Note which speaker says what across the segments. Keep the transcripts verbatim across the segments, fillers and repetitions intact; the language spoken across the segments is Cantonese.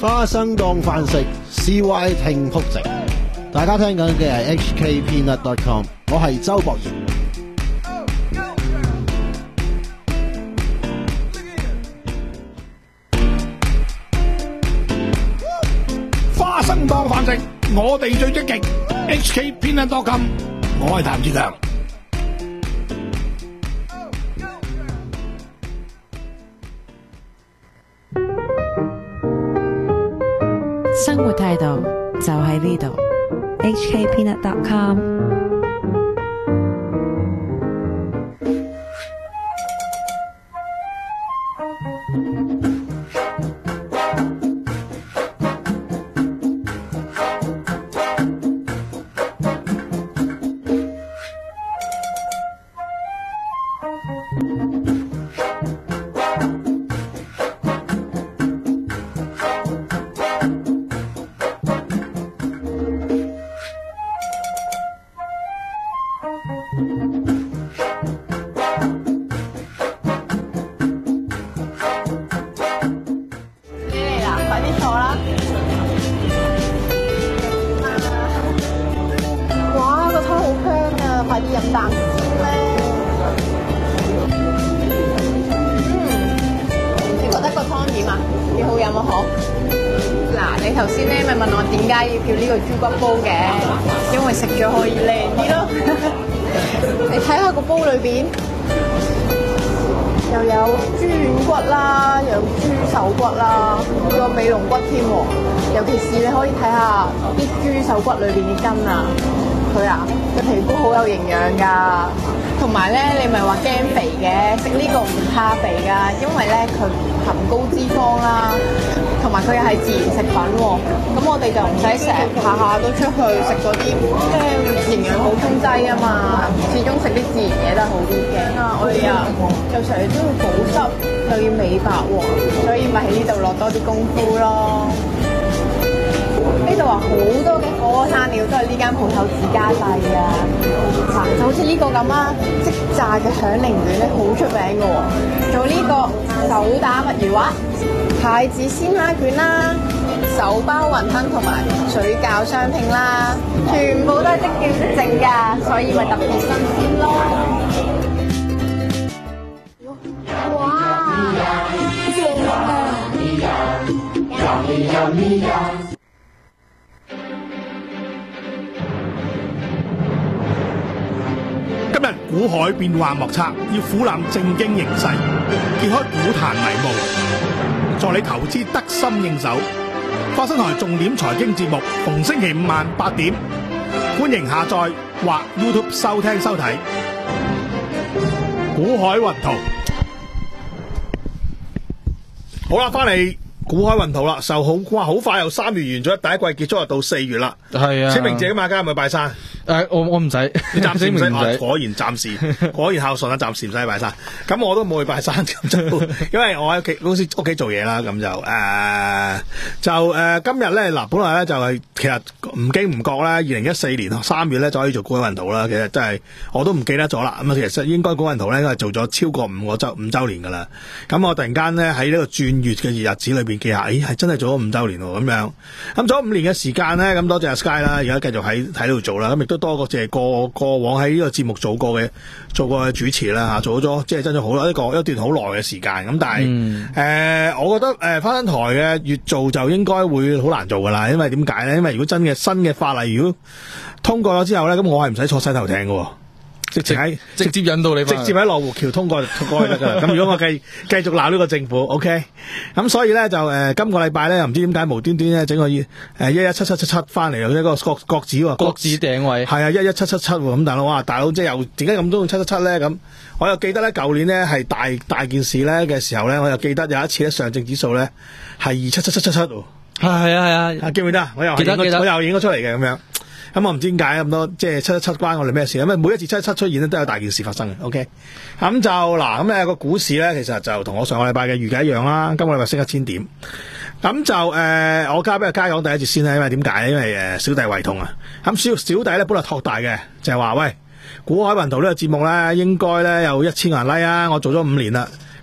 Speaker 1: 花生當飯食 ，C Y 聽仆直。大家聽緊嘅係 H K Peanut dot com， 我係周博賢。
Speaker 2: 花生當飯食，我哋最積極。H K Peanut dot com， 我係譚志強。
Speaker 3: 生活態度就喺呢度。
Speaker 4: H K Peanut dot com。
Speaker 5: 裏邊啲筋啊，佢啊個皮膚好有營養㗎，同埋咧你咪話驚肥嘅，食呢個唔怕肥㗎，因為咧佢含高脂肪啦，同埋佢又係自然食品喎，咁我哋就唔使成日下下都出去食嗰啲即係營養補充劑啊嘛，始終食啲自然嘢都係好啲嘅。啊，我哋啊就成日都要保濕，又要美白喎，所以咪喺呢度落多啲功夫咯。呢度話好多嘅火鍋餐料都係呢間鋪頭自家製啊！嗱，就好似呢個咁啊，即炸嘅響鈴卷咧，好出名嘅喎。做呢個手打墨魚滑、太子鮮蝦卷啦、手包雲吞同埋水餃雙拼啦，全部都係即叫即整㗎，所以咪特別新鮮咯。哇！正啊！
Speaker 2: 今日股海變幻莫測，要俯覽政經形勢，揭開股壇迷霧，助你投資得心應手。花生台重點財經節目，逢星期五晚八點，歡迎下載或 YouTube 收聽收睇。股海雲圖，好啦，翻嚟。股海雲圖啦，就好哇，好快又三月完咗，第一季結束就到四月啦。係啊，清明節啊嘛，家係咪拜山？誒，我我唔使，你暫時唔使。果然暫時，果然孝順啦，暫時唔使拜山。咁我都冇去拜山，咁就因為我喺屋企公司屋企做嘢啦，咁就誒、呃、就誒、呃、今日咧嗱，本來咧就係、是、其實唔經唔覺咧，二零一四年三月咧就可以做股海雲圖啦。其實真係我都唔記得咗啦。咁啊，其實應該股海雲圖咧應該係做咗超過五個周五週年噶啦。咁我突然間咧喺呢個轉月嘅日子裏邊。記下，咦，係真係做咗五周年喎，咁樣，咁做咗五年嘅時間咧，咁多謝阿 Sky 啦，而家繼續喺喺呢度做啦，咁亦都多謝過過往喺呢個節目做過嘅做過嘅主持啦吓，做咗即係真係好一個一段好耐嘅時間，咁但係誒、嗯呃，我覺得誒花生台嘅越做就應該會好難做噶啦，因為點解咧？因為如果真嘅新嘅法例如果通過咗之後咧，咁我係唔使坐洗頭艇嘅。直接喺直接引導你，直接喺羅湖橋通過通過去得噶啦。咁如果我繼繼續鬧呢個政府 ，OK， 咁所以咧就誒、呃、今個禮拜咧又唔知點解無端端咧整個誒一一七七七七翻嚟，一個國國指喎，國指定位係啊一一七七七喎。咁大佬哇，大佬即係又點解咁多用七七七咧？咁我又記得咧舊年咧係大大件事咧嘅時候咧，我又記得有一次咧上證指數咧係二七七七七七喎。係啊係啊，啊記唔記得？我又記得記得，我又影咗出嚟嘅咁樣。咁、嗯、我唔知點解咁多，即係七七七關我哋咩事？因為每一次七七七出現咧，都有大件事發生嘅。OK，咁就嗱，咁咧個股市咧，其實就同我上個禮拜嘅預計一樣啦。今個禮拜升一千點，咁就誒、呃，我交俾阿嘉講第一節先啦。因為點解？因為誒小弟胃痛啊。咁小小弟咧本來托大嘅，就係、是、話喂，股海雲圖呢個節目咧，應該咧有一千個人 like 啊。我做咗五年啦，咁啊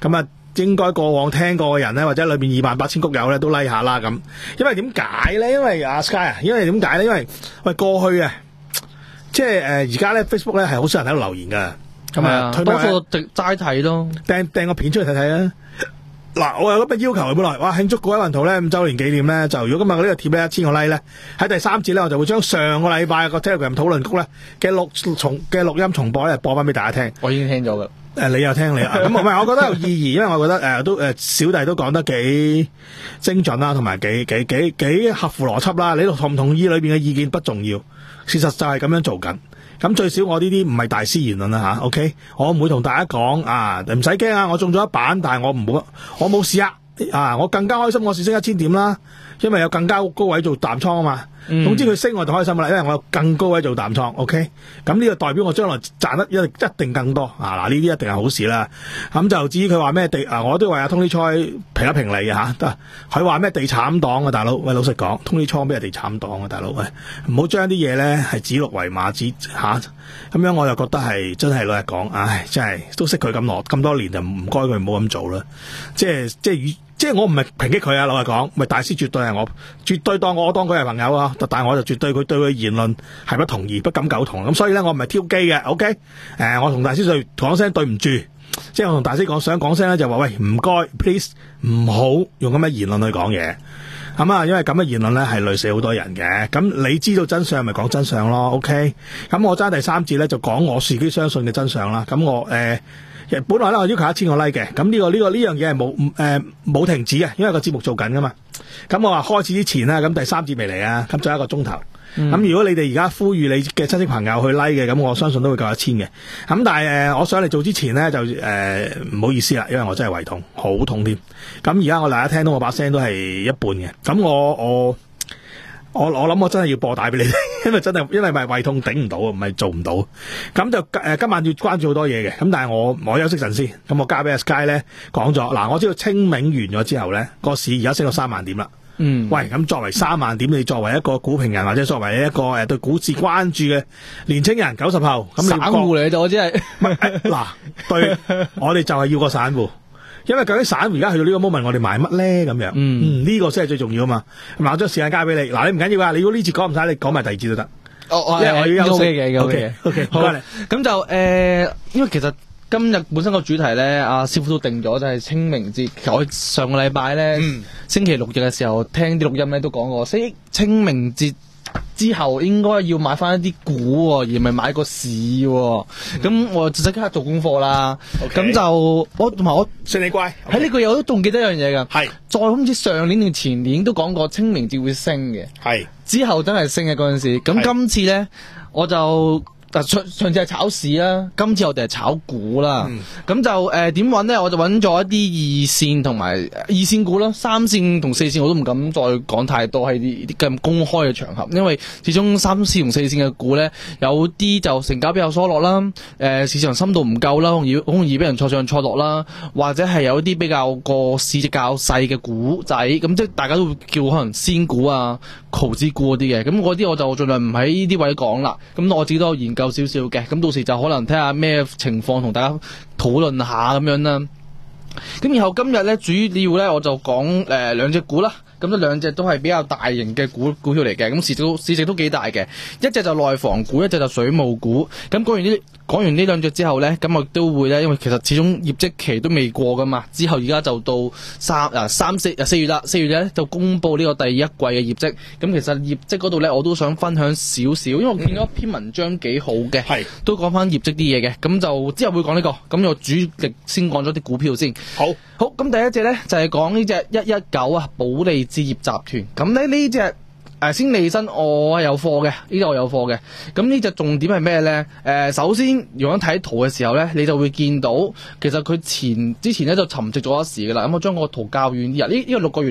Speaker 2: 應該過往聽過嘅人咧，或者裏邊二萬八千谷友咧都 like 下啦咁。因為點解咧？因為阿 Sky 啊，因為點解咧？因為喂過去啊，即係誒而家咧 Facebook 咧係好少人喺度留言噶。咁啊，
Speaker 6: 多數齋睇咯，
Speaker 2: 掟掟個片出嚟睇睇啊！嗱，我有咁嘅要求本來，哇！慶祝古海運圖咧五周年紀念咧，就如果今日呢個貼咧一千個 like 咧，喺第三節咧我就會將上個禮拜個 Telegram 討論曲咧嘅錄重嘅錄音重播咧播翻俾大家聽。
Speaker 6: 我已經聽咗噶。
Speaker 2: 誒，你又聽你啊？咁唔係，我覺得有意義，因為我覺得誒、呃、都誒、呃、小弟都講得幾精準啦，同埋幾幾幾幾合乎邏輯啦。你同唔同意裏邊嘅意見不重要，事實就係咁樣做緊。咁最少我呢啲唔係大師言論啦吓 ，OK， 我唔會同大家講啊，唔使驚啊，我中咗一版，但係我唔好，我冇事啊，啊，我更加開心，我市升一千點啦，因為有更加高位做淡倉啊嘛。嗯、總之佢升我就開心啦，因為我有更高位做淡倉 ，OK， 咁呢個代表我將來賺得一一定更多啊！嗱，呢啲一定係好事啦。咁就至於佢話咩地啊，我都為阿 Tony Choi 評一評理嘅吓，得佢話咩地產黨啊，大佬，喂，老實講 ，Tony Choi 咩係地產黨啊，大佬，喂，唔好將啲嘢咧係指鹿為馬，指吓咁樣，我就覺得係真係老實講，唉，真係都識佢咁耐咁多年，就唔該佢唔好咁做啦，即係即係與。即係我唔係抨擊佢啊，老實講，咪大師絕對係我，絕對當我當佢係朋友啊，但係我就絕對佢對佢言論係不同意，不敢苟同，咁所以咧我唔係挑機嘅 ，OK， 誒、呃，我同大師對講聲對唔住，即係我同大師講想講聲咧就話喂唔該 ，please 唔好用咁嘅言論去講嘢，咁啊，因為咁嘅言論咧係累死好多人嘅，咁你知道真相咪講真相咯 ，OK， 咁我揸第三節咧就講我自己相信嘅真相啦，咁我誒。呃本來咧我要求一千個 like 嘅，咁呢、這個呢、這個呢樣嘢係冇誒冇停止嘅，因為個節目做緊噶嘛。咁我話開始之前啦，咁第三節未嚟啊，咁仲有一個鐘頭。咁、嗯、如果你哋而家呼籲你嘅親戚朋友去 like 嘅，咁我相信都會夠一千嘅。咁但係誒、呃，我想嚟做之前咧就誒唔、呃、好意思啦，因為我真係胃痛，好痛添。咁而家我大家聽到我把聲都係一半嘅，咁我我。我我諗我真係要播帶俾你哋，因為真係因為咪胃痛頂唔到，唔係做唔到。咁就誒、呃、今晚要關注好多嘢嘅，咁但係我我休息陣先，咁我交俾阿 Sky 咧講咗。嗱，我知道清明完咗之後咧，個市而家升到三萬點啦。嗯，喂，咁作為三萬點，你作為一個股評人或者作為一個誒對股市關注嘅年青人，九十後咁散
Speaker 6: 戶嚟就我只係
Speaker 2: 嗱，對我哋就係要個散戶。因為究竟散戶而家去到呢個 moment， 我哋買乜咧咁樣？嗯，呢、嗯這個先係最重要啊嘛。嗱，我將時間交俾你。嗱，你唔緊要啊，你如果呢節講唔晒，你講埋第二節都得。
Speaker 6: 哦，我係我要休息嘅，O K，O K，好。咁就誒、呃，因為其實今日本身個主題咧，阿師傅都定咗，就係、是、清明節。其實我上個禮拜咧，嗯、星期六日嘅時候聽啲錄音咧，都講過，所以清明節之後應該要買翻一啲股，而唔係買個市。咁、嗯、我就即刻做功課啦。咁、okay. 就我同埋我
Speaker 2: 算你乖喺
Speaker 6: 呢、okay. 個月我都仲記得一樣嘢噶，
Speaker 2: 係
Speaker 6: 再好似上年定前年都講過清明節會升嘅，係之後真係升嘅嗰陣時。咁今次咧我就。上上次係炒市啦，今次我哋係炒股啦。咁、嗯、就誒點揾咧？我就揾咗一啲二線同埋二線股啦，三線同四線我都唔敢再講太多喺啲啲咁公開嘅場合，因為始終三線同四線嘅股咧，有啲就成交比較疏落啦，誒、呃、市場深度唔夠啦，好容易好容易俾人錯上錯落啦，或者係有一啲比較個市值較細嘅股仔，咁即係大家都會叫可能仙股啊、毫子股嗰啲嘅，咁嗰啲我就盡量唔喺呢啲位講啦。咁我自己都有研究少少嘅，咁到時就可能睇下咩情況同大家討論下咁樣啦。咁然後今日咧主要咧我就講誒兩隻股啦，咁呢兩隻都係比較大型嘅股股票嚟嘅，咁市值都市值都幾大嘅，一隻就內房股，一隻就水務股。咁講完呢講完呢兩隻之後咧，咁我都會咧，因為其實始終業績期都未過噶嘛，之後而家就到三啊三四啊四月啦，四月咧就公布呢個第一季嘅業績。咁其實業績嗰度咧，我都想分享少少，因為我見咗篇文章幾好嘅，係、嗯、都講翻業績啲嘢嘅。咁就之後會講呢、這個，咁我主力先講咗啲股票先。好，好，咁第一隻咧就係講呢隻一一九啊，保利置業集團。咁咧呢隻。誒，先利申我係有貨嘅，呢隻我有貨嘅。咁呢隻重點係咩咧？誒、呃，首先如果睇圖嘅時候咧，你就會見到，其實佢前之前咧就沉寂咗一時噶啦。咁我將個圖較遠啲啊，呢呢個六個月嚟嘅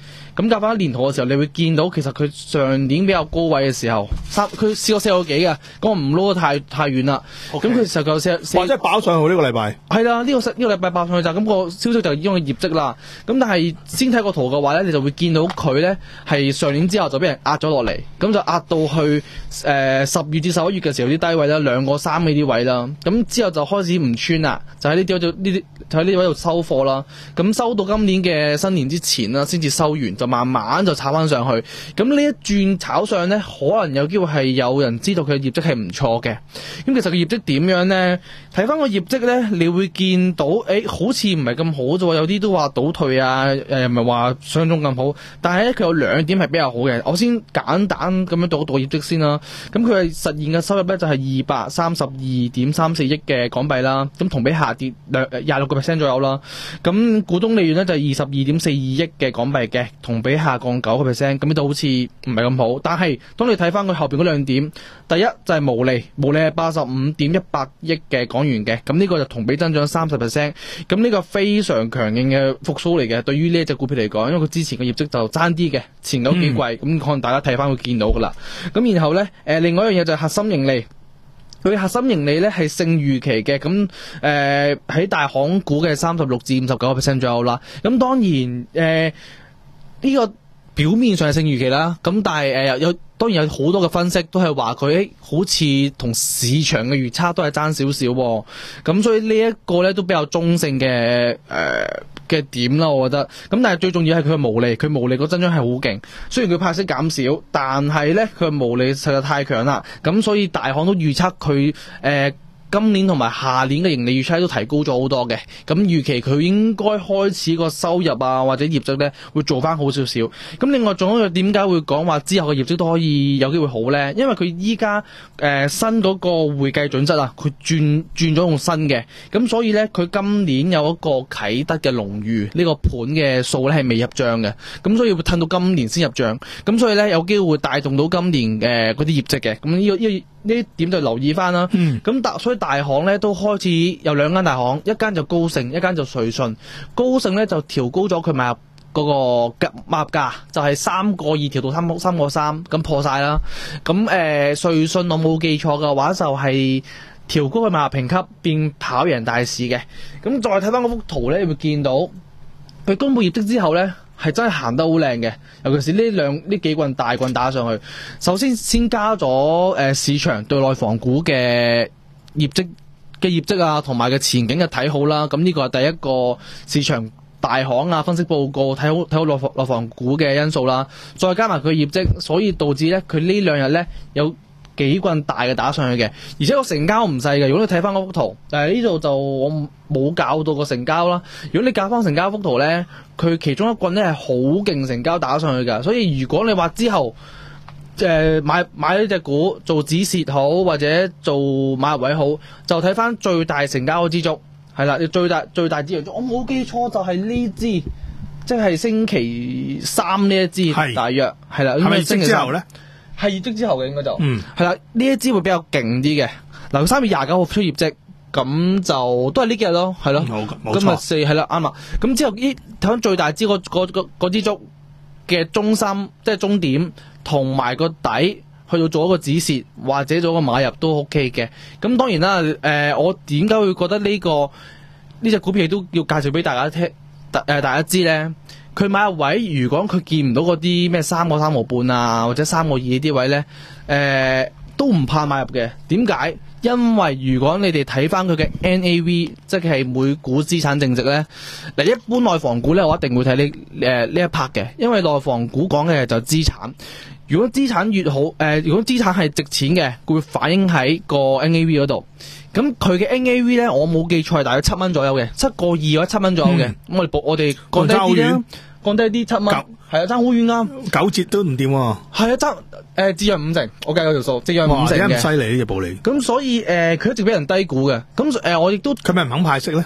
Speaker 6: 咁夾翻一年圖嘅時候，你會見到其實佢上年比較高位嘅時候，三佢試過四個幾嘅，咁我唔撈得太太遠啦。咁佢實夠四四，
Speaker 2: 或者爆上去呢個禮拜。
Speaker 6: 係啦，呢、這個呢、這個禮拜爆上去就咁、那個消息就因為業績啦。咁但係先睇個圖嘅話咧，你就會見到佢咧係上年之後就俾人壓咗落嚟，咁就壓到去誒十月至十一月嘅時候啲低位啦，兩個三呢啲位啦。咁之後就開始唔穿啦，就喺呢啲度呢啲就喺呢啲位度收貨啦。咁收到今年嘅新年之前啦，先至收完。就慢慢就炒翻上去，咁呢一轉炒上呢，可能有機會係有人知道佢嘅業績係唔錯嘅。咁其實個業績點樣呢？睇翻個業績呢，你會見到，誒、欸，好似唔係咁好啫，有啲都話倒退啊，誒，又唔係話想像中咁好。但係咧，佢有兩點係比較好嘅。我先簡單咁樣讀一讀業績先啦。咁佢係實現嘅收入呢，就係二百三十二點三四億嘅港幣啦，咁同比下跌兩廿六個 percent 左右啦。咁股東利潤呢，就係二十二點四二億嘅港幣嘅。同比下降九個 percent，咁呢度好似唔係咁好。但係當你睇翻佢後邊嗰兩點，第一就係毛利，毛利係八十五點一八億嘅港元嘅，咁呢個就同比增長三十 percent，咁呢個非常強勁嘅復甦嚟嘅。對於呢一隻股票嚟講，因為佢之前嘅業績就爭啲嘅，前嗰幾季，咁、嗯、可能大家睇翻會見到噶啦。咁然後呢，誒、呃、另外一樣嘢就係核心盈利。佢核心盈利咧係勝預期嘅，咁誒喺大行股嘅三十六至五十九個 percent 左右啦。咁當然誒。呃呢個表面上係勝預期啦，咁但係誒有有當然有好多嘅分析都係話佢好似同市場嘅預測都係爭少少，咁所以呢一個咧都比較中性嘅誒嘅點啦，我覺得。咁但係最重要係佢嘅毛利，佢毛利個增長係好勁。雖然佢派息減少，但係咧佢嘅毛利實在太強啦，咁所以大行都預測佢誒。呃今年同埋下年嘅盈利預測都提高咗好多嘅，咁預期佢應該開始個收入啊或者業績咧會做翻好少少。咁另外仲有一個點解會講話之後嘅業績都可以有機會好咧？因為佢依家誒新嗰個會計準則啊，佢轉轉咗用新嘅，咁所以咧佢今年有一個啟德嘅龍譽呢個盤嘅數咧係未入帳嘅，咁所以會褪到今年先入帳，咁所以咧有機會帶動到今年誒嗰啲業績嘅。咁呢個呢個呢一點就留意翻啦。咁大、嗯、所以大行咧都開始有兩間大行，一間就高盛，一間就瑞信。高盛咧就調高咗佢買入嗰個買入價，就係三個二調到三三個三，咁破晒啦。咁誒、呃、瑞信我冇記錯嘅話就係調高佢買入評級，變跑贏大市嘅。咁再睇翻嗰幅圖咧，你會見到佢公布業績之後咧。係真係行得好靚嘅，尤其是呢兩呢幾棍大棍打上去。首先先加咗誒、呃、市場對內房股嘅業績嘅業績啊，同埋嘅前景嘅睇好啦。咁呢個係第一個市場大行啊分析報告睇好睇好內房內房股嘅因素啦。再加埋佢業績，所以導致咧佢呢兩日咧有幾棍大嘅打上去嘅，而且個成交唔細嘅。如果你睇翻嗰幅圖，但係呢度就我冇搞到個成交啦。如果你搞翻成交幅圖咧，佢其中一棍咧係好勁成交打上去㗎。所以如果你話之後誒、呃、買買呢隻股做止蝕好，或者做買入位好，就睇翻最大成交支燭係啦。你最大最大支燭，我冇記錯就係呢支，即係星期三呢一支，大約係啦。係咪星期之後咧？係業績之後嘅應該就，嗯，係啦，呢一支會比較勁啲嘅。嗱，三月廿九號出業績，咁就都係呢幾日咯，係咯。冇、嗯，今日四係啦，啱啦。咁之後呢睇翻最大支嗰嗰嗰支燭嘅中心，即係終點，同埋個底去到做一個止蝕或者做一個買入都 OK 嘅。咁當然啦，誒、呃，我點解會覺得呢、這個呢隻、這個、股票都要介紹俾大家聽？誒、呃，大家知咧。佢買入位，如果佢見唔到嗰啲咩三個三毫半啊，或者三個二啲位咧，誒、呃、都唔怕買入嘅。點解？因為如果你哋睇翻佢嘅 N A V， 即係每股資產淨值咧，嗱一般內房股咧，我一定會睇呢誒呢一 part 嘅，因為內房股講嘅就資產。如果資產越好，誒、呃、如果資產係值錢嘅，佢會反映喺個 N A V 嗰度。咁佢嘅 N A V 咧，我冇記錯係大約七蚊左右嘅，七個二或者七蚊左右嘅。咁、嗯、我哋我哋降低啲啦，降低啲七蚊，係啊，爭好遠啱，
Speaker 2: 九折都唔掂喎。
Speaker 6: 係啊，爭誒折讓五成，我計咗條數，折讓五成嘅。
Speaker 2: 咁犀利呢隻暴利。
Speaker 6: 咁所以誒，佢、呃、一直俾人低估嘅。咁誒、呃，我亦都
Speaker 2: 佢咪唔肯派息咧？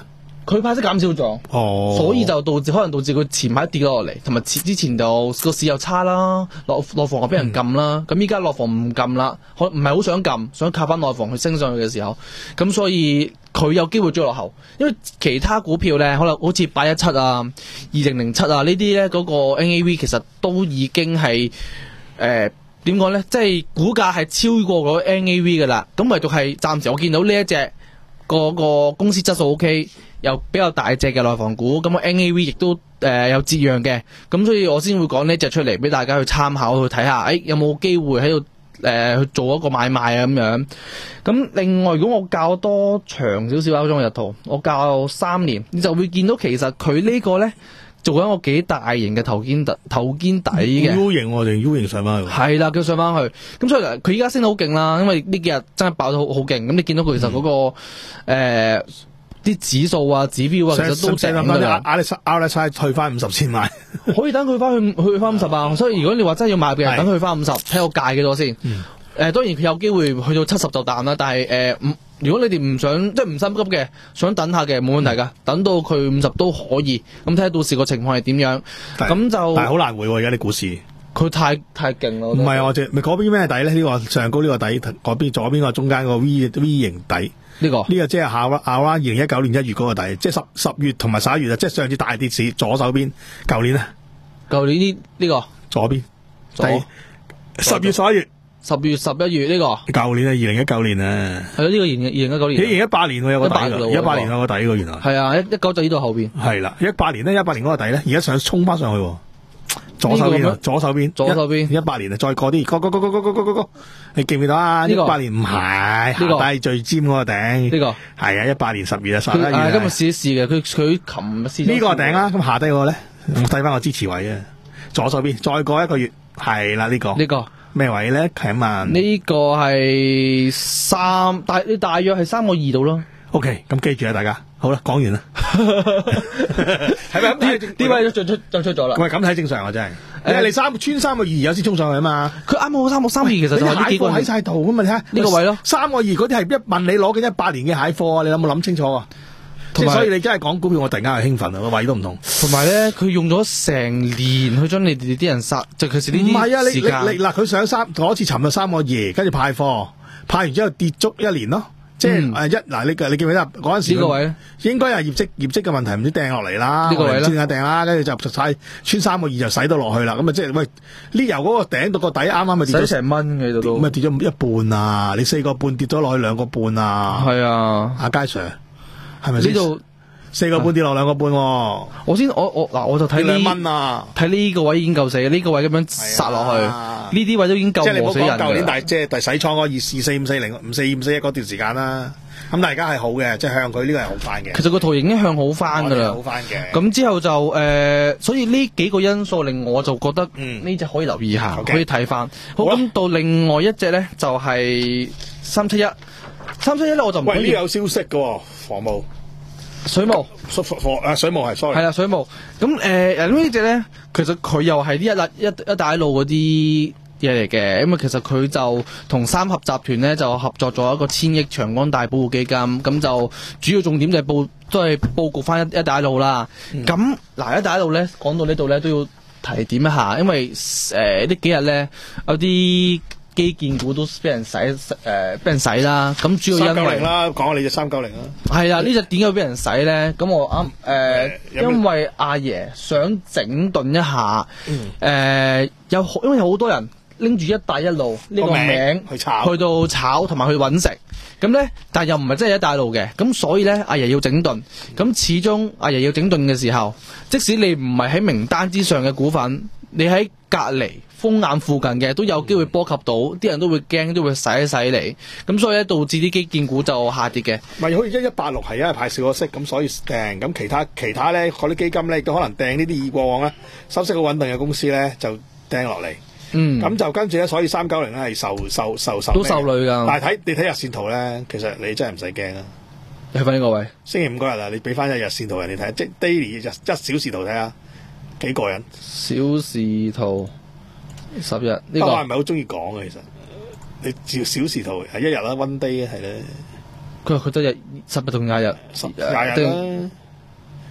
Speaker 6: 佢派息減少咗，
Speaker 2: 哦，
Speaker 6: 所以就導致可能導致佢前排跌咗落嚟，同埋之前就個市又差啦，內內房又俾人撳啦，咁依家內房唔撳啦，可唔係好想撳，想靠翻內房去升上去嘅時候，咁所以佢有機會追落後，因為其他股票咧，可能好似八一七啊、二零零七啊呢啲咧，嗰、那個 N A V 其實都已經係誒點講咧，即係股價係超過嗰 N A V 㗎啦，咁唯獨係暫時我見到呢一隻。個個公司質素 OK，又比較大隻嘅內房股，咁個 N A V 亦都誒、呃、有折讓嘅，咁所以我先會講呢隻出嚟俾大家去參考去睇下，誒、哎、有冇機會喺度誒去做一個買賣啊咁樣。咁另外如果我較多長少少嗰種日圖，我較三年，你就會見到其實佢呢個咧做緊一個幾大型嘅頭肩底頭肩底嘅
Speaker 2: U 型我哋 U 型上翻去，
Speaker 6: 係啦，佢上翻去，咁所以佢依家升得好勁啦，因為呢幾日真係爆得好好勁，咁你見到佢其實嗰、那個誒啲、嗯呃、指數啊指標啊，其實都正㗎啦。
Speaker 2: 阿里阿里差退翻五十先買，
Speaker 6: 可以等佢翻去去翻五十啊，所以如果你話真係要買嘅人，等佢翻五十，睇我戒幾多先。誒、嗯呃，當然佢有機會去到七十就彈啦，但係誒唔。呃如果你哋唔想即係唔心急嘅，想等下嘅冇問題噶，嗯、等到佢五十都可以。咁睇下到時個情況係點樣。咁就
Speaker 2: 但係好難回喎，而家啲股市。
Speaker 6: 佢太太勁啦。唔
Speaker 2: 係我哋咪嗰邊咩底咧？呢、這個上高呢個底，嗰邊左邊個中間個 V V 型底。呢、
Speaker 6: 這個
Speaker 2: 呢個即係下亞亞灣二零一九年一月嗰個底，即係十十月同埋十一月啊！即係上次大跌市左手邊，舊年啊，
Speaker 6: 舊年呢呢、這個
Speaker 2: 左邊，左十月十一月。
Speaker 6: 十月十一月呢、這個，
Speaker 2: 舊年啊，二零一九年啊，
Speaker 6: 係咯呢個二零二零一九年，
Speaker 2: 二零一八年有個底㗎，一八年有個底㗎原來，
Speaker 6: 係啊，一一九就呢度後邊，
Speaker 2: 係啦，一八年咧，一八年嗰個底咧，而家想衝翻上去，左手邊，左手邊，
Speaker 6: 左手邊，
Speaker 2: 一八年啊，再過啲，過過過過過過過過，你記唔記得啊？一八年唔係，呢個低最尖嗰個頂，
Speaker 6: 呢個係
Speaker 2: 啊，一八年十月啊，十一月，
Speaker 6: 今日試一試嘅，佢佢琴日試
Speaker 2: 呢個頂啦，咁下低嗰個咧，睇翻個支持位啊，左手邊，再過一個月，係啦呢個，
Speaker 6: 呢個。
Speaker 2: 咩位咧？請問
Speaker 6: 呢個係三大，你大約係三個二度咯。
Speaker 2: OK，咁記住啊，大家好啦，講完啦。係咪咁睇？
Speaker 6: 啲位都進出進出咗啦。
Speaker 2: 喂，咁睇正常啊，真係。誒，你三穿三個二有先衝上去啊嘛。
Speaker 6: 佢啱好三個三個二，其實就係呢幾個
Speaker 2: 喺晒度咁嘛。你睇下
Speaker 6: 呢個位咯。
Speaker 2: 三個二嗰啲係一問你攞緊一八年嘅蟹貨啊！你有冇諗清楚啊？即係所以你真係講股票，我突然間係興奮啊，個位都唔同。
Speaker 6: 同埋咧，佢用咗成年去將你哋啲人殺，就其實呢啲時間。唔係啊，你
Speaker 2: 你你嗱，佢上三嗰次尋日三個二，跟住派貨，派完之後跌足一年咯。即係誒一嗱，你你記唔記得嗰陣時呢個位咧？應該係業績業績嘅問題，唔知掟落嚟啦。呢個位咧，先掟啦，跟住就晒穿三個二就使到落去啦。咁啊，即係喂呢由嗰個頂到個底啱啱咪跌咗
Speaker 6: 成蚊嘅度都，
Speaker 2: 咪跌咗一半啊！你四個半跌咗落去兩個半啊！
Speaker 6: 係啊，
Speaker 2: 阿佳 Sir。係咪呢度四個半跌落兩個半？我
Speaker 6: 先我我嗱我就睇
Speaker 2: 兩蚊啊！
Speaker 6: 睇呢個位已經夠死，呢個位咁樣殺落去，呢啲位都已經夠磨死人。即係你冇講舊年大即係第洗倉嗰二二四五四零五四五四一嗰段時間啦。咁但係而家係好嘅，即係向佢呢個係好翻嘅。其實個圖已經向好翻噶啦，好翻嘅。咁之後就誒，所以呢幾個因素令我就覺得呢隻可以留意下，可以睇翻。好，咁到另外一隻咧就係三七一，三七一咧我就唔喂呢有消息嘅房務。水務，水啊水務係 sorry 係啦水務咁誒誒呢隻咧，其實佢又係啲一一一帶一路嗰啲嘢嚟嘅，因為其實佢就同三合集團咧就合作咗一個千億長江大保護基金，咁就主要重點就係佈都係佈局翻一一帶一路啦。咁嗱、嗯、一帶一路咧講到呢度咧都要提點一下，因為誒、呃、呢幾日咧有啲基建股都俾人洗誒，俾、呃、人洗啦。咁主要因為三九零啦，講下你隻三九零啦。係啦，呢隻點解俾人洗咧？咁我啱誒，呃、因為阿爺想整頓一下，誒、嗯呃、有因為有好多人拎住一帶一路呢個名去炒，去到炒同埋去搵食。咁咧，但係又唔係真係一帶一路嘅。咁所以咧，阿爺要整頓。咁始終阿爺要整頓嘅時候，即使你唔係喺名單之上嘅股份，你喺隔籬風眼附近嘅都有機會波及到，啲、嗯、人都會驚，都會洗一洗你。咁所以咧，導致啲基建股就下跌嘅。咪好似一一八六係因為派少個息，咁所以掟。咁其他其他咧，嗰啲基金咧亦都可能掟呢啲以過往咧收息好穩定嘅公司咧就掟落嚟。嗯，咁就跟住咧，所以三九零咧係受受受受都受累噶。但係睇你睇日線圖咧，其實你真係唔使驚啊！睇翻呢個位，星期五嗰日啊，你俾翻一日線圖人哋睇，即係 daily 一一小時圖睇下，幾過癮。小時圖十日呢、這個我係唔係好中意講嘅，其實你照小時圖係一日啦，one day 係咧。佢話佢得日十日同廿日，十廿日啦。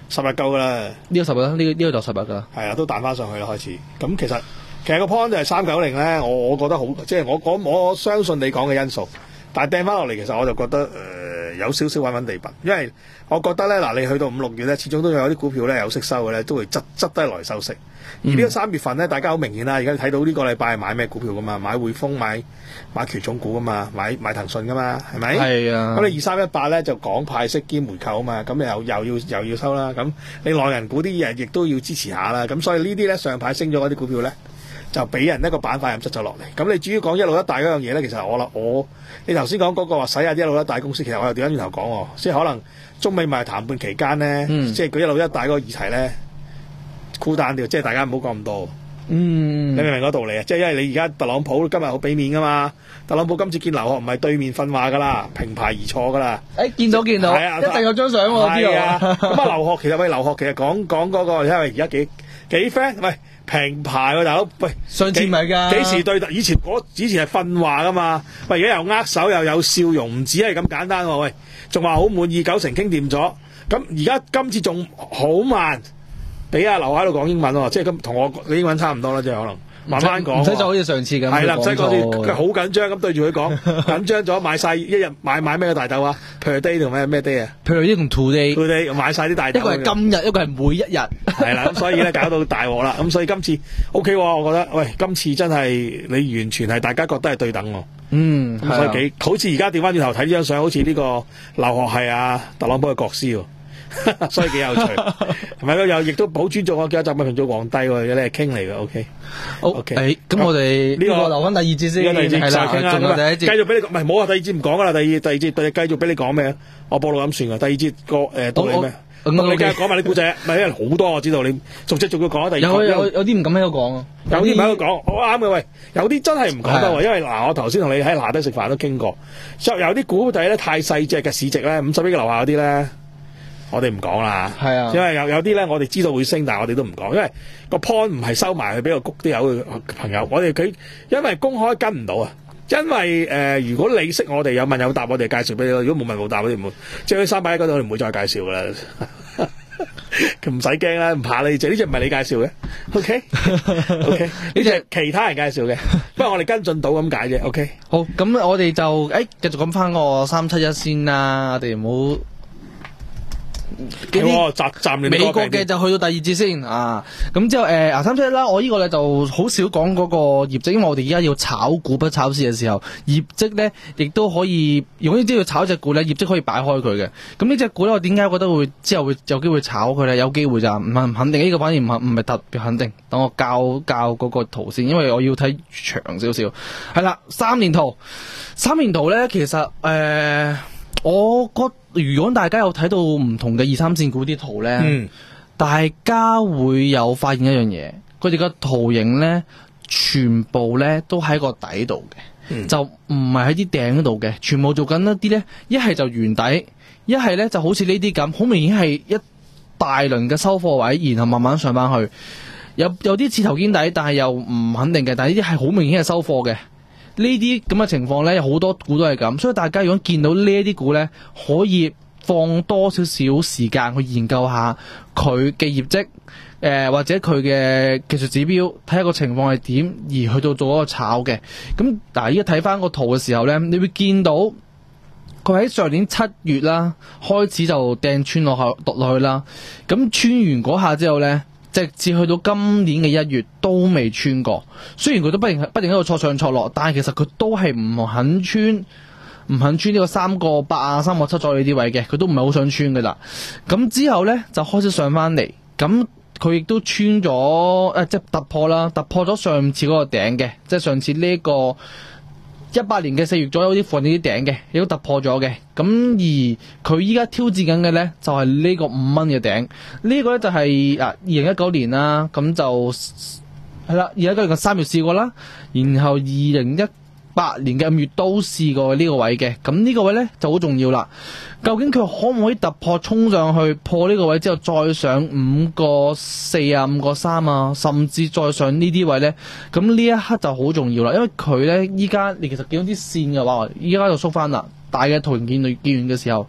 Speaker 2: 十日夠噶啦。
Speaker 6: 呢個十日啦，呢、這個呢、這個就十日噶啦。
Speaker 2: 係啊，都彈翻上去啦，開始。咁其實其實個 point 就係三九零咧，我我覺得好，即係我我我相信你講嘅因素。但係掟翻落嚟，其實我就覺得誒、呃、有少少穩穩地笨，因為我覺得咧嗱，你去到五六月咧，始終都有啲股票咧有息收嘅咧，都會執執低來收息。而呢個三月份咧，大家好明顯啦，而家你睇到呢個禮拜係買咩股票噶嘛？買匯豐、買買權重股噶嘛？買買騰訊噶嘛？係咪？係啊。咁你二三一八咧就講派息兼回購啊嘛，咁又又要又要收啦。咁你內銀股啲嘢亦都要支持下啦。咁所以呢啲咧上排升咗嗰啲股票咧，就俾人一個板塊咁執咗落嚟。咁你至於講一路一帶嗰樣嘢咧，其實我啦我你頭先講嗰個話使下啲一路一帶公司，其實我又調翻轉頭講喎，即係可能中美貿易談判期間咧，嗯、即係佢一路一帶嗰個議題咧，孤單啲，即係大家唔好講咁多。嗯，你明唔明嗰道理啊？即係因為你而家特朗普今日好俾面噶嘛，特朗普今次見劉鶴唔係對面訓話噶啦，平排而坐噶啦。誒、欸，見到見到，係啊，一定有張相喎，係啊。咁啊，劉鶴其實喂，劉鶴其實講講嗰個，因為而家幾幾 friend，喂平排喎大佬，喂上次咪㗎，幾時對？以前嗰以前係訓話噶嘛，喂而家又握手又有笑容，唔止係咁簡單喎，喂仲話好滿意，九成傾掂咗。咁而家今次仲好慢。俾阿劉喺度講英文喎，即係咁同我嘅英文差唔多啦，即係可能慢慢講，唔使就好似上次咁。係啦，唔使講住，佢好緊張咁對住佢講，緊張咗買晒一日買買咩大豆啊 ？per day 同咩咩 day 啊
Speaker 6: ？per day 同 two day。two
Speaker 2: day 買晒啲大豆。一個係今日，一個係每一日。係啦，咁所以咧搞到大鑊啦。咁所以今次 OK 喎，我覺得喂，今次真係你完全係大家覺得係對等喎。嗯，咁所以幾好似而家調翻轉頭睇呢張相，好似呢個劉鶴係啊特朗普嘅國師喎。所以幾有趣，同埋又亦都好尊重我叫習近平做皇帝喎，你係傾嚟嘅 ，OK，OK，、okay? okay. 咁、欸、我哋呢、這個留翻第二節先，第二節再傾啦，繼續俾你，唔係冇啊，第二節唔講噶啦，第二第二節繼續俾你講咩？我報到咁算噶，第二節個誒道理咩？咁你繼續講埋啲故仔，唔係因為好多我知道你逐隻逐個講，第二有有有啲唔敢喺度講，有啲唔喺度講，好啱嘅喂，有啲真係唔講得喎，因為嗱我頭先同你喺下低食飯都傾過，有啲股仔咧太細隻嘅市值咧，五十億嘅樓下嗰啲咧。我哋唔講啦，係啊，因為有有啲咧，我哋知道會升，但係我哋都唔講，因為個 point 唔係收埋去俾個谷啲友嘅朋友，我哋佢因為公開跟唔到啊，因為誒、呃，如果你識我哋有問有答，我哋介紹俾你咯；如果冇問冇答，我哋唔會，即係喺三百一嗰度，我哋唔會再介紹噶啦。佢唔使驚啦，唔怕呢隻，呢隻唔係你介紹嘅 ，OK OK，呢隻其他人介紹嘅，不過我哋跟進到咁解啫 ，OK。好，咁我哋就誒繼續講翻個三七一先啦，我哋唔好。哦，集站美國嘅就去到第二節先啊，咁之後誒啊三七一啦，我呢個咧就好少講嗰個業績，因為我哋而家要炒股不炒市嘅時候，業績咧亦都可以，如果你知道炒隻股咧，業績可以擺開佢嘅。咁呢隻股咧，我點解覺得會之後會有機會炒佢咧？有機會就唔唔肯定，呢、這個反而唔係唔係特別肯定。等我教教嗰個圖先，因為我要睇長少少。係啦，三年圖，三年圖咧，其實誒、呃，我覺得。如果大家有睇到唔同嘅二三線股啲圖咧、嗯，大家會有發現一樣嘢，佢哋個圖形咧，全部咧都喺個底度嘅、嗯，就唔係喺啲頂度嘅，全部做緊一啲咧，一係就圓底，一係咧就好似呢啲咁，好明顯係一大輪嘅收貨位，然後慢慢上翻去，有有啲似頭肩底，但係又唔肯定嘅，但係呢啲係好明顯係收貨嘅。呢啲咁嘅情況咧，有好多股都係咁，所以大家如果見到呢一啲股咧，可以放多少少時間去研究下佢嘅業績，誒、呃、或者佢嘅技術指標，睇下個情況係點，而去到做一個炒嘅。咁嗱，依家睇翻個圖嘅時候咧，你會見到佢喺上年七月啦，開始就掟穿落去落落去啦。咁穿完嗰下之後咧，直至去到今年嘅一月都未穿過，雖然佢都不停不停喺度挫上挫落，但係其實佢都係唔肯穿，唔肯穿呢個三個八啊、三個七左右呢啲位嘅，佢都唔係好想穿噶啦。咁之後咧就開始上翻嚟，咁佢亦都穿咗誒，即係突破啦，突破咗上次嗰個頂嘅，即係上次呢個一八年嘅四月左右啲附近呢啲頂嘅，亦都突破咗嘅。咁而佢依家挑戰緊嘅咧，就係呢個五蚊嘅頂。呢個咧就係啊二零一九年啦，咁就係啦，二零一九年嘅三月試過啦，然後二零一八年嘅五月都試過呢個位嘅。咁呢個位咧就好重要啦。究竟佢可唔可以突破衝上去破呢個位之後再上五個四啊、五個三啊，甚至再上呢啲位咧？咁呢一刻就好重要啦，因為佢咧依家你其實見到啲線嘅話，依家就縮翻啦。大嘅圖形見見完嘅時候，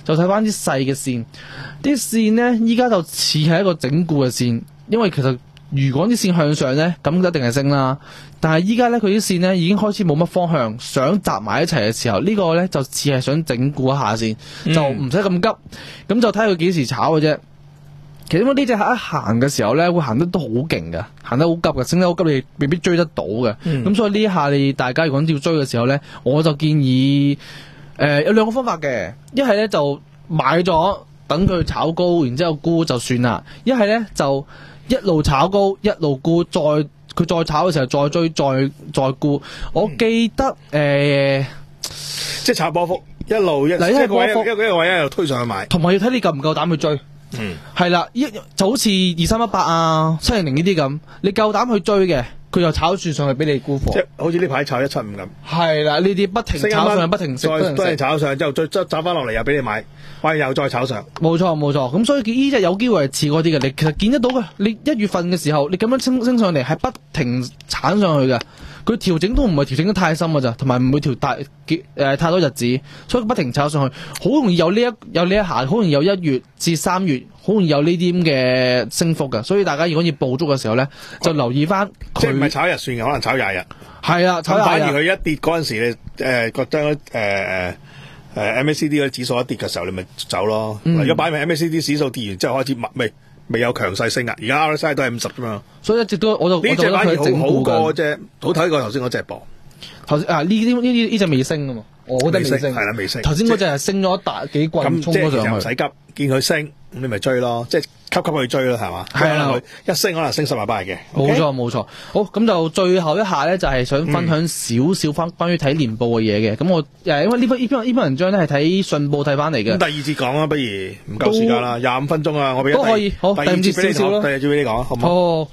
Speaker 6: 就睇翻啲細嘅線，啲線咧依家就似係一個整固嘅線，因為其實如果啲線向上咧，咁一定係升啦。但係依家咧佢啲線咧已經開始冇乜方向，想集埋一齊嘅時候，這個、呢個咧就似係想整固一下先，嗯、就唔使咁急，咁就睇佢幾時炒嘅啫。其實因為呢隻一行嘅時候咧，會行得都好勁㗎，行得好急㗎，升得好急，你未必追得到嘅。咁、嗯、所以呢一下你大家如果要追嘅時候咧，我就建議誒、呃、有兩個方法嘅，一係咧就買咗等佢炒高，然之後沽就算啦；一係咧就一路炒高一路沽，再佢再炒嘅時候再追再再沽。我記得誒、嗯呃，
Speaker 2: 即係炒波幅一路一即係個位一個一個位一路推上去買，
Speaker 6: 同埋要睇你夠唔夠膽去追。嗯，係啦，一就好似二三一八啊、七零零呢啲咁，你夠膽去追嘅，佢又炒住上去俾你沽貨。
Speaker 2: 即係好似呢排炒一七五咁。
Speaker 6: 係啦，呢啲不停炒上，不停食，
Speaker 2: 再不停炒上之後，再再炒翻落嚟又俾你買，或者又再炒上。
Speaker 6: 冇錯冇錯，咁所以呢隻有機會係似嗰啲嘅，你其實見得到嘅。你一月份嘅時候，你咁樣升升上嚟係不停鏟上去嘅。佢調整都唔係調整得太深㗎咋，同埋唔會調大誒、呃、太多日子，所以不停炒上去，好容易有呢一有呢一下，好容易有一月至三月，好容易有呢啲咁嘅升幅㗎。所以大家如果要捕捉嘅時候咧，就留意翻。
Speaker 2: 即係唔係炒日算嘅，可能炒廿日。
Speaker 6: 係啊，炒廿日。
Speaker 2: 反而佢一跌嗰陣時，你誒覺得誒誒誒 M A C D 嗰啲指數一跌嘅時候，你咪走咯。如果擺明 M A C D 指數跌完之後開始密未？未有強勢升啊！而家 R S I 都係五十啫嘛，
Speaker 6: 所以一直都我就
Speaker 2: 呢隻反而好好過隻，好睇過頭先嗰隻噃。
Speaker 6: 頭先啊呢啲呢啲呢隻未升啊嘛，我覺得未升
Speaker 2: 係啦未升。
Speaker 6: 頭先嗰隻係升咗一大幾棍衝咗上去，
Speaker 2: 唔使急，見佢升咁你咪追咯，即係級級去追咯係嘛？
Speaker 6: 係啊，
Speaker 2: 一升可能升十萬八嘅。
Speaker 6: 冇錯冇錯，好咁就最後一下咧，就係想分享少少翻關於睇年報嘅嘢嘅。咁我誒因為呢篇呢篇呢篇文章咧係睇信報睇翻嚟嘅。
Speaker 2: 咁第二節講啊，不如唔夠時間啦，廿五分鐘啊，我俾
Speaker 6: 都可以好。第二節少少咯，
Speaker 2: 第二節俾你講，好唔好？
Speaker 6: 好。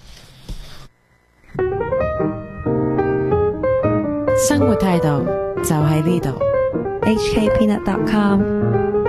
Speaker 3: 生活態度就喺呢度。
Speaker 4: H K Peanut dot com